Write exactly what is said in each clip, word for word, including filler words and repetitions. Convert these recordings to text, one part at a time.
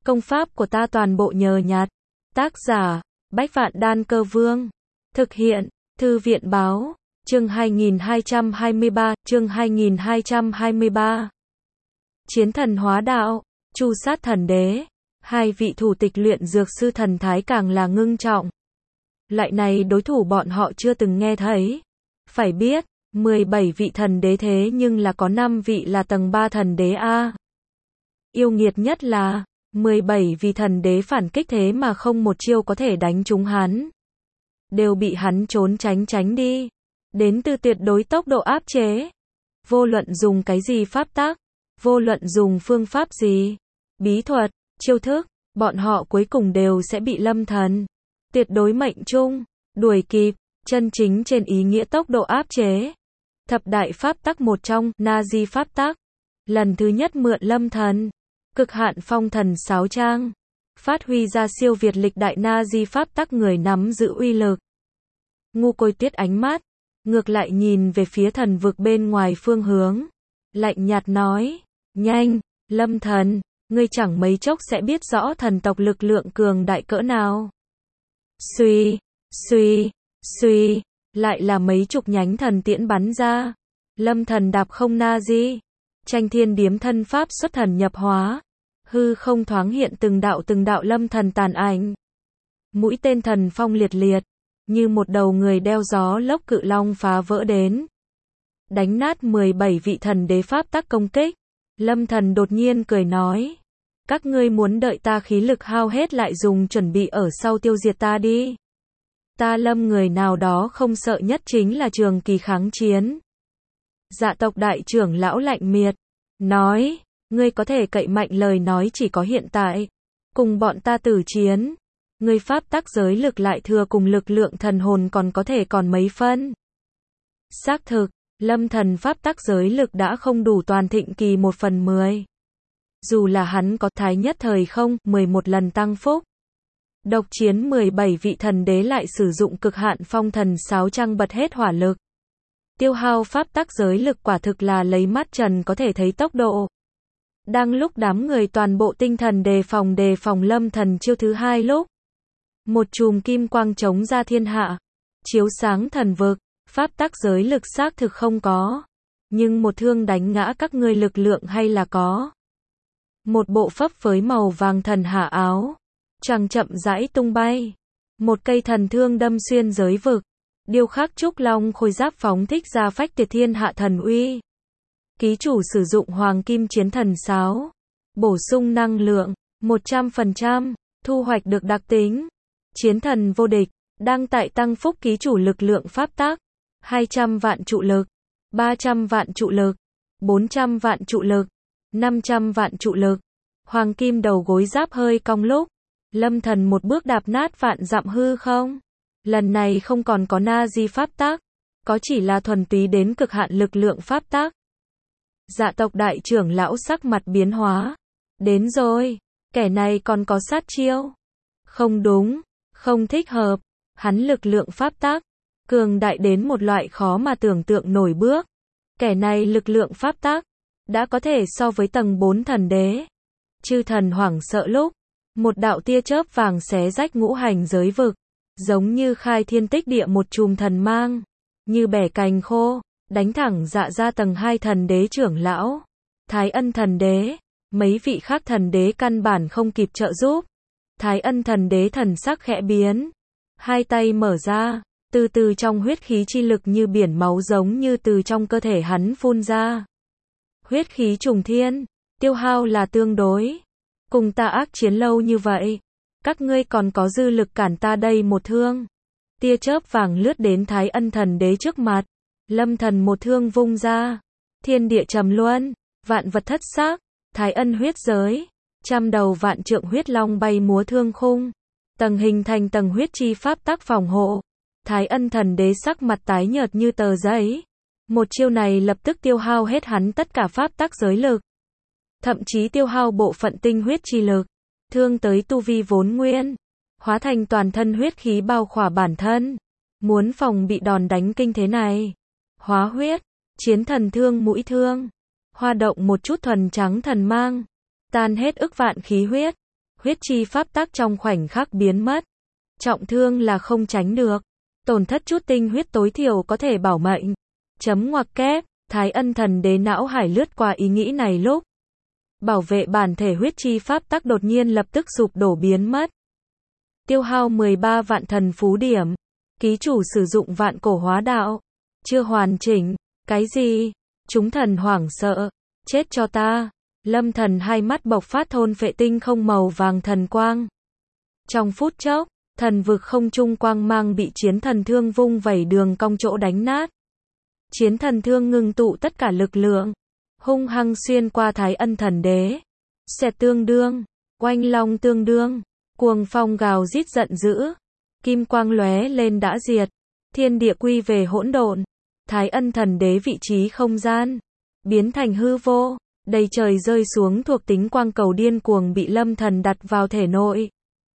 Công pháp của ta toàn bộ nhờ nhặt. Tác giả, Bách Vạn Đan Cơ Vương. Thực hiện, Thư viện Báo. Chương hai nghìn hai trăm hai mươi ba, chương hai nghìn hai trăm hai mươi ba. Chiến thần hóa đạo, Chu sát thần đế. Hai vị thủ tịch luyện dược sư thần thái càng là ngưng trọng. Loại này đối thủ bọn họ chưa từng nghe thấy. Phải biết, mười bảy vị thần đế thế nhưng là có năm vị là tầng ba thần đế A. Yêu nghiệt nhất là, mười bảy vị thần đế phản kích thế mà không một chiêu có thể đánh trúng hắn. Đều bị hắn trốn tránh tránh đi. Đến từ tuyệt đối tốc độ áp chế. Vô luận dùng cái gì pháp tắc, vô luận dùng phương pháp gì, bí thuật, chiêu thức, bọn họ cuối cùng đều sẽ bị lâm thần tuyệt đối mệnh trung, đuổi kịp, chân chính trên ý nghĩa tốc độ áp chế. Thập đại pháp tắc một trong, Na-di pháp tắc. Lần thứ nhất mượn lâm thần, cực hạn phong thần sáo trang. Phát huy ra siêu việt lịch đại Na-di pháp tắc người nắm giữ uy lực. Ngu Côi Tuyết ánh mắt, ngược lại nhìn về phía thần vực bên ngoài phương hướng. Lạnh nhạt nói, nhanh, lâm thần, ngươi chẳng mấy chốc sẽ biết rõ thần tộc lực lượng cường đại cỡ nào. Xuy, xuy, xuy, lại là mấy chục nhánh thần tiễn bắn ra. Lâm thần đạp không Na-di, tranh thiên điếm thân pháp xuất thần nhập hóa. Hư không thoáng hiện từng đạo từng đạo lâm thần tàn ảnh. Mũi tên thần phong liệt liệt, như một đầu người đeo gió lốc cự long phá vỡ đến. Đánh nát mười bảy vị thần đế pháp tắc công kích. Lâm thần đột nhiên cười nói. Các ngươi muốn đợi ta khí lực hao hết lại dùng chuẩn bị ở sau tiêu diệt ta đi. Ta lâm người nào đó không sợ nhất chính là trường kỳ kháng chiến. Dạ tộc đại trưởng lão lạnh miệt, nói, ngươi có thể cậy mạnh lời nói chỉ có hiện tại. Cùng bọn ta tử chiến. Ngươi pháp tắc giới lực lại thừa cùng lực lượng thần hồn còn có thể còn mấy phân. Xác thực, lâm thần pháp tắc giới lực đã không đủ toàn thịnh kỳ một phần mười. Dù là hắn có thái nhất thời không, mười một lần tăng phúc. Độc chiến mười bảy vị thần đế lại sử dụng cực hạn phong thần sáo trang bật hết hỏa lực. Tiêu hao pháp tắc giới lực quả thực là lấy mắt trần có thể thấy tốc độ. Đang lúc đám người toàn bộ tinh thần đề phòng đề phòng lâm thần chiêu thứ hai lúc. Một chùm kim quang chống ra thiên hạ. Chiếu sáng thần vực, pháp tắc giới lực xác thực không có. Nhưng một thương đánh ngã các ngươi lực lượng hay là có. Một bộ phấp với màu vàng thần hạ áo. Choàng chậm rãi tung bay. Một cây thần thương đâm xuyên giới vực. Điêu khắc trúc long khôi giáp phóng thích ra phách tuyệt thiên hạ thần uy. Ký chủ sử dụng hoàng kim chiến thần sáo. Bổ sung năng lượng, một trăm phần trăm, thu hoạch được đặc tính. Chiến thần vô địch, đang tại tăng phúc ký chủ lực lượng pháp tắc. hai trăm vạn trụ lực, ba trăm vạn trụ lực, bốn trăm vạn trụ lực, năm trăm vạn trụ lực. Hoàng kim đầu gối giáp hơi cong lúc. Lâm thần một bước đạp nát vạn dặm hư không. Lần này không còn có Na-di pháp tắc. Có chỉ là thuần túy đến cực hạn lực lượng pháp tắc. Dạ tộc đại trưởng lão sắc mặt biến hóa. Đến rồi, kẻ này còn có sát chiêu. Không đúng, không thích hợp. Hắn lực lượng pháp tắc cường đại đến một loại khó mà tưởng tượng nổi bước. Kẻ này lực lượng pháp tắc đã có thể so với tầng bốn thần đế. Chư thần hoảng sợ lúc, một đạo tia chớp vàng xé rách ngũ hành giới vực, giống như khai thiên tích địa một chùm thần mang, như bẻ cành khô, đánh thẳng dạ ra tầng hai thần đế trưởng lão, Thái Ân thần đế, mấy vị khác thần đế căn bản không kịp trợ giúp. Thái Ân thần đế thần sắc khẽ biến, hai tay mở ra, từ từ trong huyết khí chi lực như biển máu giống như từ trong cơ thể hắn phun ra. Huyết khí trùng thiên, tiêu hao là tương đối. Cùng ta ác chiến lâu như vậy, các ngươi còn có dư lực cản ta đây một thương. Tia chớp vàng lướt đến Thái Ân thần đế trước mặt. Lâm thần một thương vung ra. Thiên địa trầm luân, vạn vật thất xác, Thái Ân huyết giới. Trăm đầu vạn trượng huyết long bay múa thương khung. Tầng hình thành tầng huyết chi pháp tắc phòng hộ. Thái Ân thần đế sắc mặt tái nhợt như tờ giấy. Một chiêu này lập tức tiêu hao hết hắn tất cả pháp tắc giới lực. Thậm chí tiêu hao bộ phận tinh huyết chi lực. Thương tới tu vi vốn nguyên. Hóa thành toàn thân huyết khí bao khỏa bản thân. Muốn phòng bị đòn đánh kinh thế này. Hóa huyết, chiến thần thương mũi thương. Hoa động một chút thuần trắng thần mang. Tan hết ức vạn khí huyết. huyết chi pháp tắc trong khoảnh khắc biến mất. Trọng thương là không tránh được. Tổn thất chút tinh huyết tối thiểu có thể bảo mệnh. Chấm ngoặc kép, Thái Ân Thần Đế não hải lướt qua ý nghĩ này lúc. Bảo vệ bản thể huyết chi pháp tắc đột nhiên lập tức sụp đổ biến mất. Tiêu hao mười ba vạn thần phú điểm. Ký chủ sử dụng vạn cổ hóa đạo. Chưa hoàn chỉnh. Cái gì? Chúng thần hoảng sợ. Chết cho ta. Lâm Thần hai mắt bộc phát thôn phệ tinh không màu vàng thần quang. Trong phút chốc, thần vực không trung quang mang bị chiến thần thương vung vẩy đường cong chỗ đánh nát. Chiến thần thương ngưng tụ tất cả lực lượng, hung hăng xuyên qua Thái Ân Thần Đế. Xẹt tương đương, oanh long tương đương, cuồng phong gào rít giận dữ, kim quang lóe lên đã diệt, thiên địa quy về hỗn độn. Thái Ân Thần Đế vị trí không gian biến thành hư vô, đầy trời rơi xuống thuộc tính quang cầu điên cuồng bị Lâm Thần đặt vào thể nội.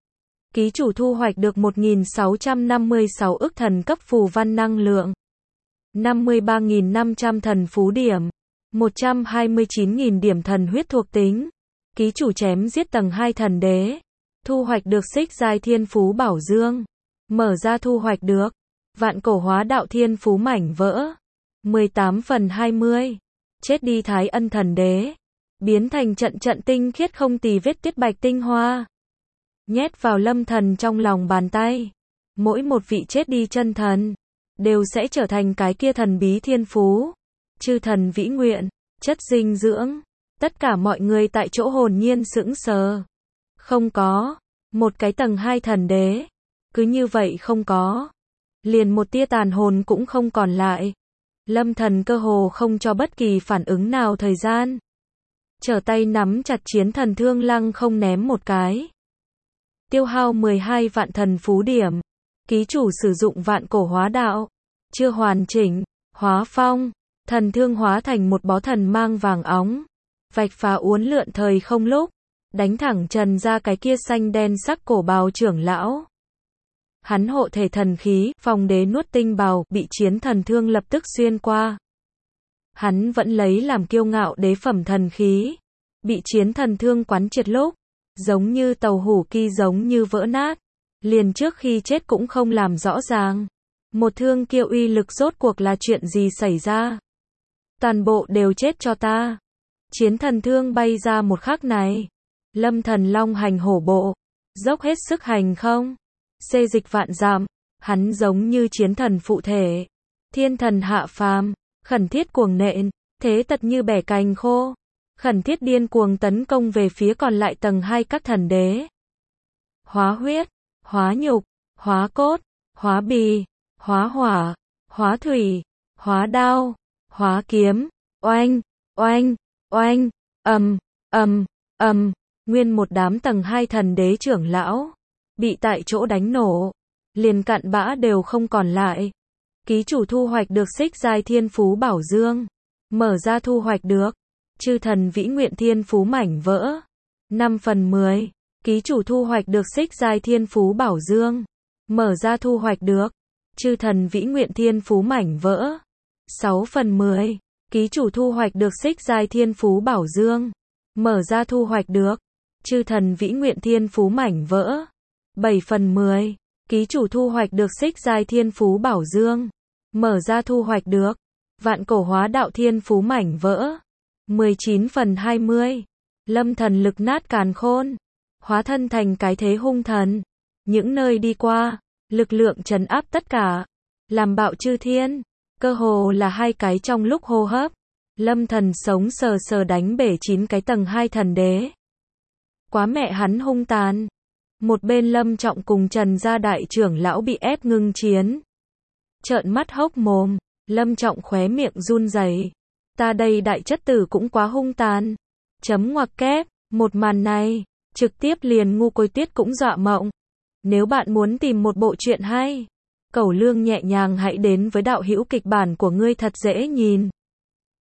Ký chủ thu hoạch được một nghìn sáu trăm năm mươi sáu ức thần cấp phù văn năng lượng, năm mươi ba nghìn năm trăm thần phú điểm, một trăm hai mươi chín nghìn điểm thần huyết thuộc tính. Ký chủ chém giết tầng hai thần đế, thu hoạch được xích giai thiên phú bảo dương, mở ra thu hoạch được vạn cổ hóa đạo thiên phú mảnh vỡ, mười tám phần hai mươi. Chết đi Thái Ân Thần Đế, biến thành trận trận tinh khiết không tì vết tuyết bạch tinh hoa. Nhét vào Lâm Thần trong lòng bàn tay. Mỗi một vị chết đi chân thần đều sẽ trở thành cái kia thần bí thiên phú. Chư thần vĩ nguyện, chất dinh dưỡng. Tất cả mọi người tại chỗ hồn nhiên sững sờ. Không có, một cái tầng hai thần đế, cứ như vậy không có. Liền một tia tàn hồn cũng không còn lại. Lâm Thần cơ hồ không cho bất kỳ phản ứng nào thời gian. Trở tay nắm chặt chiến thần thương lăng không ném một cái. Tiêu hao mười hai vạn thần phú điểm. Ký chủ sử dụng vạn cổ hóa đạo. Chưa hoàn chỉnh. Hóa phong. Thần thương hóa thành một bó thần mang vàng óng. Vạch phá uốn lượn thời không lúc. Đánh thẳng trần ra cái kia xanh đen sắc cổ bào trưởng lão. Hắn hộ thể thần khí, phong đế nuốt tinh bào, bị chiến thần thương lập tức xuyên qua. Hắn vẫn lấy làm kiêu ngạo đế phẩm thần khí. Bị chiến thần thương quán triệt lúc. Giống như tàu hủ ki giống như vỡ nát. Liền trước khi chết cũng không làm rõ ràng. Một thương kia uy lực rốt cuộc là chuyện gì xảy ra. Toàn bộ đều chết cho ta. Chiến thần thương bay ra một khắc này. Lâm Thần long hành hổ bộ. Dốc hết sức hành không. Xê dịch vạn dặm. Hắn giống như chiến thần phụ thể. Thiên thần hạ phàm. Khẩn thiết cuồng nện. Thế tật như bẻ cành khô. Khẩn thiết điên cuồng tấn công về phía còn lại tầng hai các thần đế. Hóa huyết. Hóa nhục. Hóa cốt. Hóa bì. Hóa hỏa. Hóa thủy. Hóa đao. Hóa kiếm. Oanh. Oanh. Oanh. Ầm. Ầm. Ầm. Nguyên một đám tầng hai thần đế trưởng lão. Bị tại chỗ đánh nổ. Liền cặn bã đều không còn lại. Ký chủ thu hoạch được xích giai thiên phú bảo dương. Mở ra thu hoạch được. Chư thần vĩ nguyện thiên phú mảnh vỡ. năm phần mười. Ký chủ thu hoạch được xích giai thiên phú bảo dương. Mở ra thu hoạch được. Chư thần vĩ nguyện thiên phú mảnh vỡ. sáu phần mười. Ký chủ thu hoạch được xích giai thiên phú bảo dương. Mở ra thu hoạch được. Chư thần vĩ nguyện thiên phú mảnh vỡ. bảy phần mười. Ký chủ thu hoạch được xích giai thiên phú bảo dương. Mở ra thu hoạch được. Vạn cổ hóa đạo thiên phú mảnh vỡ. mười chín phần hai mươi. Lâm Thần lực nát càn khôn. Hóa thân thành cái thế hung thần. Những nơi đi qua, lực lượng trấn áp tất cả. Làm bạo chư thiên. Cơ hồ là hai cái trong lúc hô hấp. Lâm Thần sống sờ sờ đánh bể chín cái tầng hai thần đế. Quá mẹ hắn hung tàn. Một bên Lâm Trọng cùng Trần gia đại trưởng lão bị ép ngưng chiến. Trợn mắt hốc mồm, Lâm Trọng khóe miệng run rẩy. Ta đây đại chất tử cũng quá hung tàn. Chấm ngoặc kép, một màn này, trực tiếp liền ngu côi tiết cũng dọa mộng. Nếu bạn muốn tìm một bộ truyện hay, Cẩu Lương nhẹ nhàng hãy đến với đạo hữu kịch bản của ngươi thật dễ nhìn.